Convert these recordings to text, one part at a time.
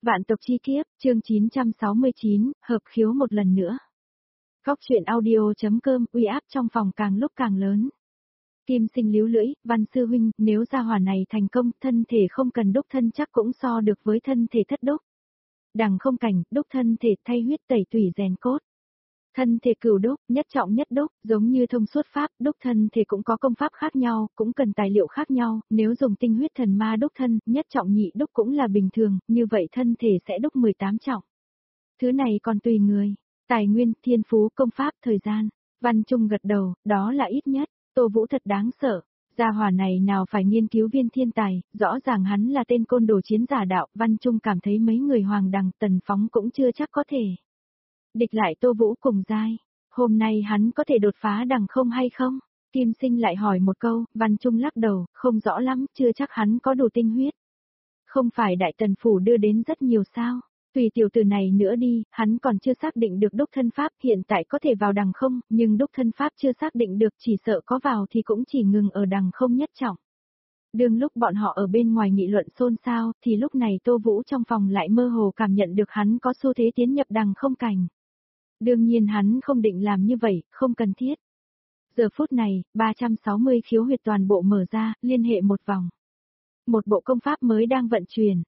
Vạn tộc chi kiếp, chương 969, hợp khiếu một lần nữa. Góc truyện audio.com, uy áp trong phòng càng lúc càng lớn. Kim Sinh líu lưỡi, Văn sư huynh, nếu gia hỏa này thành công, thân thể không cần đúc thân chắc cũng so được với thân thể thất đúc. Đằng không cảnh, đúc thân thể thay huyết tẩy tủy rèn cốt. Thân thể cửu đúc, nhất trọng nhất đúc, giống như thông suốt pháp, đúc thân thể cũng có công pháp khác nhau, cũng cần tài liệu khác nhau, nếu dùng tinh huyết thần ma đúc thân, nhất trọng nhị đúc cũng là bình thường, như vậy thân thể sẽ đúc 18 trọng. Thứ này còn tùy người, tài nguyên, thiên phú, công pháp, thời gian. Văn Trung gật đầu, đó là ít nhất, Tô Vũ thật đáng sợ. Gia hỏa này nào phải nghiên cứu viên thiên tài, rõ ràng hắn là tên côn đồ chiến giả đạo, Văn Trung cảm thấy mấy người Hoàng Đằng, Tần Phóng cũng chưa chắc có thể. Địch lại Tô Vũ cùng giai, hôm nay hắn có thể đột phá đằng không hay không? Kim Sinh lại hỏi một câu, Văn Trung lắc đầu, không rõ lắm, chưa chắc hắn có đủ tinh huyết. Không phải Đại Tần Phủ đưa đến rất nhiều sao? Tùy tiểu tử này nữa đi, hắn còn chưa xác định được đúc thân pháp, hiện tại có thể vào đằng không, nhưng đúc thân pháp chưa xác định được, chỉ sợ có vào thì cũng chỉ ngừng ở đằng không nhất trọng. Đương lúc bọn họ ở bên ngoài nghị luận xôn xao, thì lúc này Tô Vũ trong phòng lại mơ hồ cảm nhận được hắn có xu thế tiến nhập đằng không cảnh. Đương nhiên hắn không định làm như vậy, không cần thiết. Giờ phút này, 360 khiếu huyệt toàn bộ mở ra, liên hệ một vòng. Một bộ công pháp mới đang vận chuyển,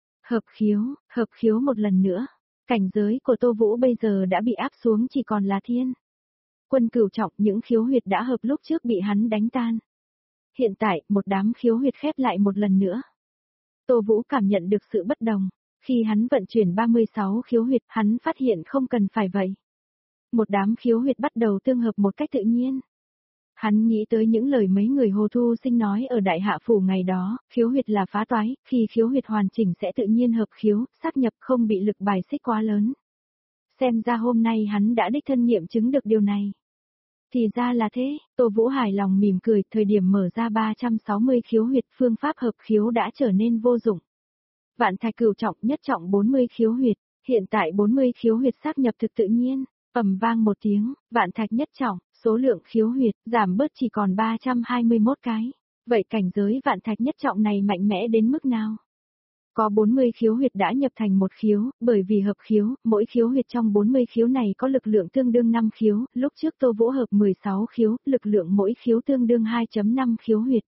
hợp khiếu một lần nữa. Cảnh giới của Tô Vũ bây giờ đã bị áp xuống chỉ còn là thiên. Quân cửu trọng, những khiếu huyệt đã hợp lúc trước bị hắn đánh tan. Hiện tại, một đám khiếu huyệt khép lại một lần nữa. Tô Vũ cảm nhận được sự bất đồng. Khi hắn vận chuyển 36 khiếu huyệt, hắn phát hiện không cần phải vậy. Một đám khiếu huyệt bắt đầu tương hợp một cách tự nhiên. Hắn nghĩ tới những lời mấy người Hồ Thu Sinh nói ở Đại Hạ Phủ ngày đó, khiếu huyệt là phá toái, khi khiếu huyệt hoàn chỉnh sẽ tự nhiên hợp khiếu, xác nhập không bị lực bài xích quá lớn. Xem ra hôm nay hắn đã đích thân nghiệm chứng được điều này. Thì ra là thế, Tô Vũ hài lòng mỉm cười, thời điểm mở ra 360 khiếu huyệt, phương pháp hợp khiếu đã trở nên vô dụng. Vạn thạch cửu trọng, nhất trọng 40 khiếu huyệt, hiện tại 40 khiếu huyệt xác nhập thực tự nhiên. Ầm vang một tiếng, vạn thạch nhất trọng, số lượng khiếu huyệt giảm bớt chỉ còn 321 cái. Vậy cảnh giới vạn thạch nhất trọng này mạnh mẽ đến mức nào? Có 40 khiếu huyệt đã nhập thành một khiếu, bởi vì hợp khiếu, mỗi khiếu huyệt trong 40 khiếu này có lực lượng tương đương 5 khiếu, lúc trước Tô Vũ hợp 16 khiếu, lực lượng mỗi khiếu tương đương 2.5 khiếu huyệt.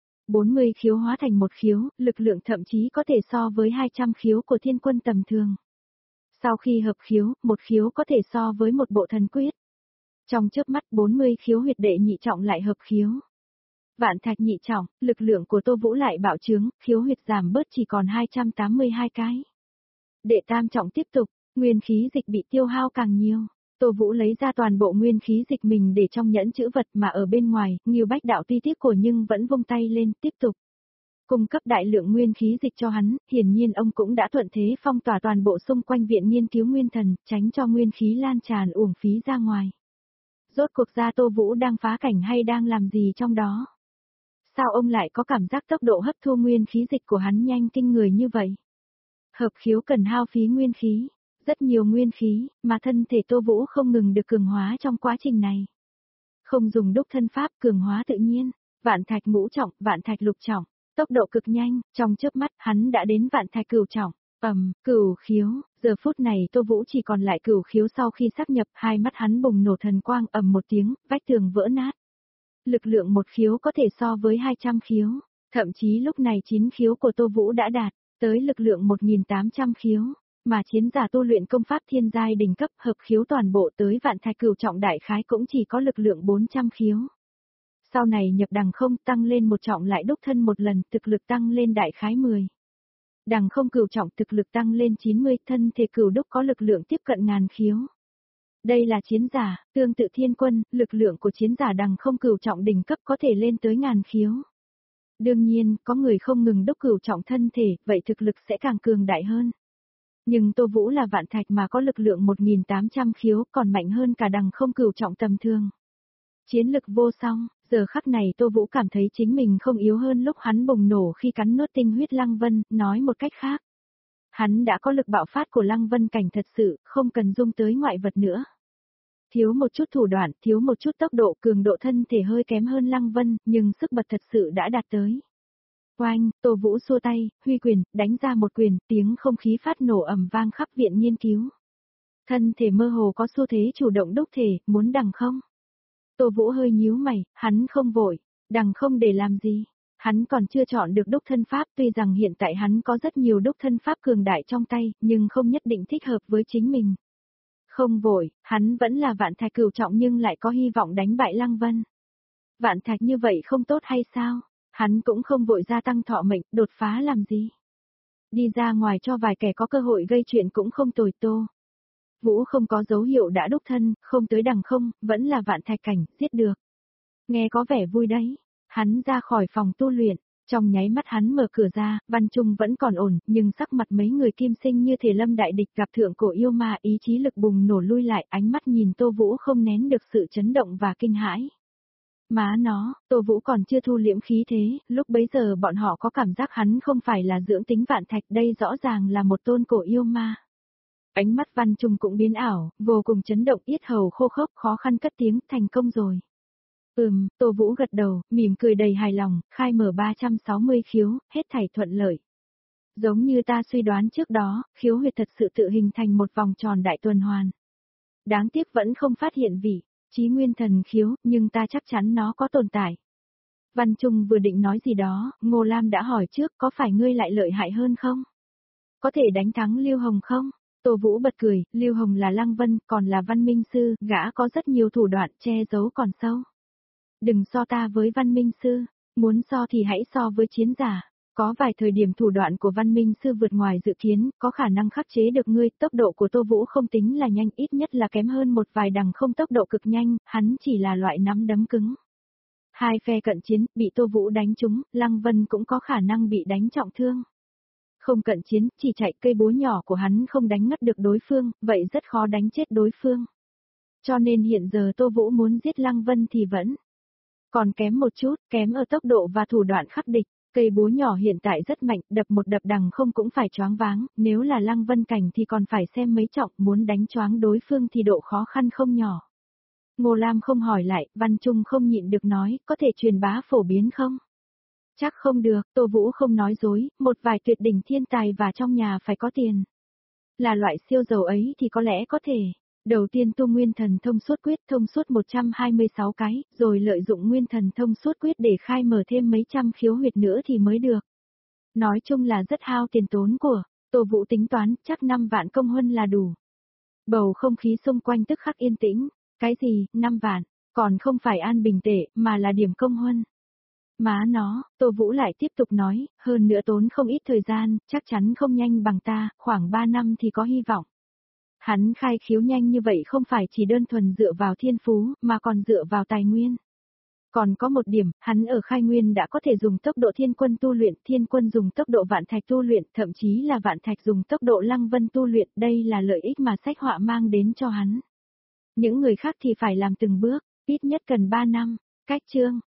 40 khiếu hóa thành một khiếu, lực lượng thậm chí có thể so với 200 khiếu của thiên quân tầm thường. Sau khi hợp khiếu, một khiếu có thể so với một bộ thần quyết. Trong chớp mắt 40 khiếu huyệt đệ nhị trọng lại hợp khiếu. Vạn thạch nhị trọng, lực lượng của Tô Vũ lại bạo trướng, khiếu huyệt giảm bớt chỉ còn 282 cái. Đệ tam trọng tiếp tục, nguyên khí dịch bị tiêu hao càng nhiều. Tô Vũ lấy ra toàn bộ nguyên khí dịch mình để trong nhẫn chữ vật mà ở bên ngoài, Ngưu Bách Đạo tuy tiếc cổ nhưng vẫn vung tay lên, tiếp tục. Cung cấp đại lượng nguyên khí dịch cho hắn, hiển nhiên ông cũng đã thuận thế phong tỏa toàn bộ xung quanh viện nghiên cứu nguyên thần, tránh cho nguyên khí lan tràn uổng phí ra ngoài. Rốt cuộc ra Tô Vũ đang phá cảnh hay đang làm gì trong đó? Sao ông lại có cảm giác tốc độ hấp thu nguyên khí dịch của hắn nhanh kinh người như vậy? Hợp khiếu cần hao phí nguyên khí, rất nhiều nguyên khí, mà thân thể Tô Vũ không ngừng được cường hóa trong quá trình này. Không dùng đúc thân pháp cường hóa tự nhiên, vạn thạch ngũ trọng, vạn thạch lục trọng. Tốc độ cực nhanh, trong chớp mắt hắn đã đến vạn thạch cửu trọng. Cửu khiếu, giờ phút này Tô Vũ chỉ còn lại cửu khiếu sau khi xác nhập, hai mắt hắn bùng nổ thần quang một tiếng, vách tường vỡ nát. Lực lượng một khiếu có thể so với 200 khiếu, thậm chí lúc này 9 khiếu của Tô Vũ đã đạt tới lực lượng 1800 khiếu, mà chiến giả tu luyện công pháp thiên giai đỉnh cấp hợp khiếu toàn bộ tới vạn thạch cửu trọng đại khái cũng chỉ có lực lượng 400 khiếu. Sau này nhập đằng không tăng lên một trọng lại đúc thân một lần, thực lực tăng lên đại khái 10. Đằng không cửu trọng thực lực tăng lên 90, thân thể cửu đúc có lực lượng tiếp cận ngàn khiếu. Đây là chiến giả, tương tự thiên quân, lực lượng của chiến giả đằng không cửu trọng đỉnh cấp có thể lên tới ngàn khiếu. Đương nhiên, có người không ngừng đúc cửu trọng thân thể, vậy thực lực sẽ càng cường đại hơn. Nhưng Tô Vũ là vạn thạch mà có lực lượng 1800 khiếu còn mạnh hơn cả đằng không cửu trọng tầm thường. Chiến lực vô song, giờ khắc này Tô Vũ cảm thấy chính mình không yếu hơn lúc hắn bùng nổ khi cắn nuốt tinh huyết Lăng Vân, nói một cách khác. Hắn đã có lực bạo phát của Lăng Vân cảnh thật sự, không cần dung tới ngoại vật nữa. Thiếu một chút thủ đoạn, thiếu một chút tốc độ, cường độ thân thể hơi kém hơn Lăng Vân, nhưng sức bật thật sự đã đạt tới. Oanh, Tô Vũ xua tay, huy quyền, đánh ra một quyền, tiếng không khí phát nổ ầm vang khắp viện nghiên cứu. Thân thể mơ hồ có xu thế chủ động đúc thể, muốn đằng không? Tô Vũ hơi nhíu mày, hắn không vội, đằng không để làm gì? Hắn còn chưa chọn được đúc thân pháp, tuy rằng hiện tại hắn có rất nhiều đúc thân pháp cường đại trong tay, nhưng không nhất định thích hợp với chính mình. Không vội, hắn vẫn là vạn thạch cửu trọng nhưng lại có hy vọng đánh bại Lăng Vân. Vạn thạch như vậy không tốt hay sao? Hắn cũng không vội gia tăng thọ mệnh, đột phá làm gì? Đi ra ngoài cho vài kẻ có cơ hội gây chuyện cũng không tồi. Tô Vũ không có dấu hiệu đã đúc thân, không tới đằng không, vẫn là vạn thạch cảnh, giết được. Nghe có vẻ vui đấy. Hắn ra khỏi phòng tu luyện, trong nháy mắt hắn mở cửa ra, Văn Trung vẫn còn ổn, nhưng sắc mặt mấy người kim sinh như thể lâm đại địch gặp thượng cổ yêu ma, ý chí lực bùng nổ lui lại, ánh mắt nhìn Tô Vũ không nén được sự chấn động và kinh hãi. Má nó, Tô Vũ còn chưa thu liễm khí thế, lúc bấy giờ bọn họ có cảm giác hắn không phải là dưỡng tính vạn thạch, đây rõ ràng là một tôn cổ yêu ma. Ánh mắt Văn Trung cũng biến ảo, vô cùng chấn động, yết hầu khô khốc, khó khăn cất tiếng, thành công rồi. Tô Vũ gật đầu, mỉm cười đầy hài lòng, khai mở 360 khiếu, hết thảy thuận lợi. Giống như ta suy đoán trước đó, khiếu huyệt thật sự tự hình thành một vòng tròn đại tuần hoàn. Đáng tiếc vẫn không phát hiện vị trí nguyên thần khiếu, nhưng ta chắc chắn nó có tồn tại. Văn Trung vừa định nói gì đó, Ngô Lam đã hỏi trước, có phải ngươi lại lợi hại hơn không? Có thể đánh thắng Lưu Hồng không? Tô Vũ bật cười, Lưu Hồng là Lăng Vân, còn là Văn Minh Sư, gã có rất nhiều thủ đoạn che giấu còn sâu. Đừng so ta với Văn Minh Sư, muốn so thì hãy so với chiến giả. Có vài thời điểm thủ đoạn của Văn Minh Sư vượt ngoài dự kiến, có khả năng khắc chế được ngươi, tốc độ của Tô Vũ không tính là nhanh, ít nhất là kém hơn một vài đằng không tốc độ cực nhanh, hắn chỉ là loại nắm đấm cứng. Hai phe cận chiến, bị Tô Vũ đánh trúng, Lăng Vân cũng có khả năng bị đánh trọng thương. Không cận chiến, chỉ chạy, cây búa nhỏ của hắn không đánh ngất được đối phương, vậy rất khó đánh chết đối phương. Cho nên hiện giờ Tô Vũ muốn giết Lăng Vân thì vẫn còn kém một chút, kém ở tốc độ và thủ đoạn khắc địch. Cây búa nhỏ hiện tại rất mạnh, đập một đập đằng không cũng phải choáng váng, nếu là Lăng Vân cảnh thì còn phải xem mấy trọng, muốn đánh choáng đối phương thì độ khó khăn không nhỏ. Ngô Lam không hỏi lại, Văn Trung không nhịn được nói, có thể truyền bá phổ biến không? Chắc không được, Tô Vũ không nói dối, một vài tuyệt đỉnh thiên tài và trong nhà phải có tiền. Là loại siêu giàu ấy thì có lẽ có thể. Đầu tiên tu nguyên thần thông suốt quyết thông suốt 126 cái, rồi lợi dụng nguyên thần thông suốt quyết để khai mở thêm mấy trăm khiếu huyệt nữa thì mới được. Nói chung là rất hao tiền tốn của, Tô Vũ tính toán chắc 5 vạn công huân là đủ. Bầu không khí xung quanh tức khắc yên tĩnh, cái gì, 5 vạn, còn không phải an bình tệ mà là điểm công huân. Má nó, Tô Vũ lại tiếp tục nói, hơn nữa tốn không ít thời gian, chắc chắn không nhanh bằng ta, khoảng 3 năm thì có hy vọng. Hắn khai khiếu nhanh như vậy không phải chỉ đơn thuần dựa vào thiên phú, mà còn dựa vào tài nguyên. Còn có một điểm, hắn ở khai nguyên đã có thể dùng tốc độ thiên quân tu luyện, thiên quân dùng tốc độ vạn thạch tu luyện, thậm chí là vạn thạch dùng tốc độ Lăng Vân tu luyện, đây là lợi ích mà sách họa mang đến cho hắn. Những người khác thì phải làm từng bước, ít nhất cần 3 năm, cách chương.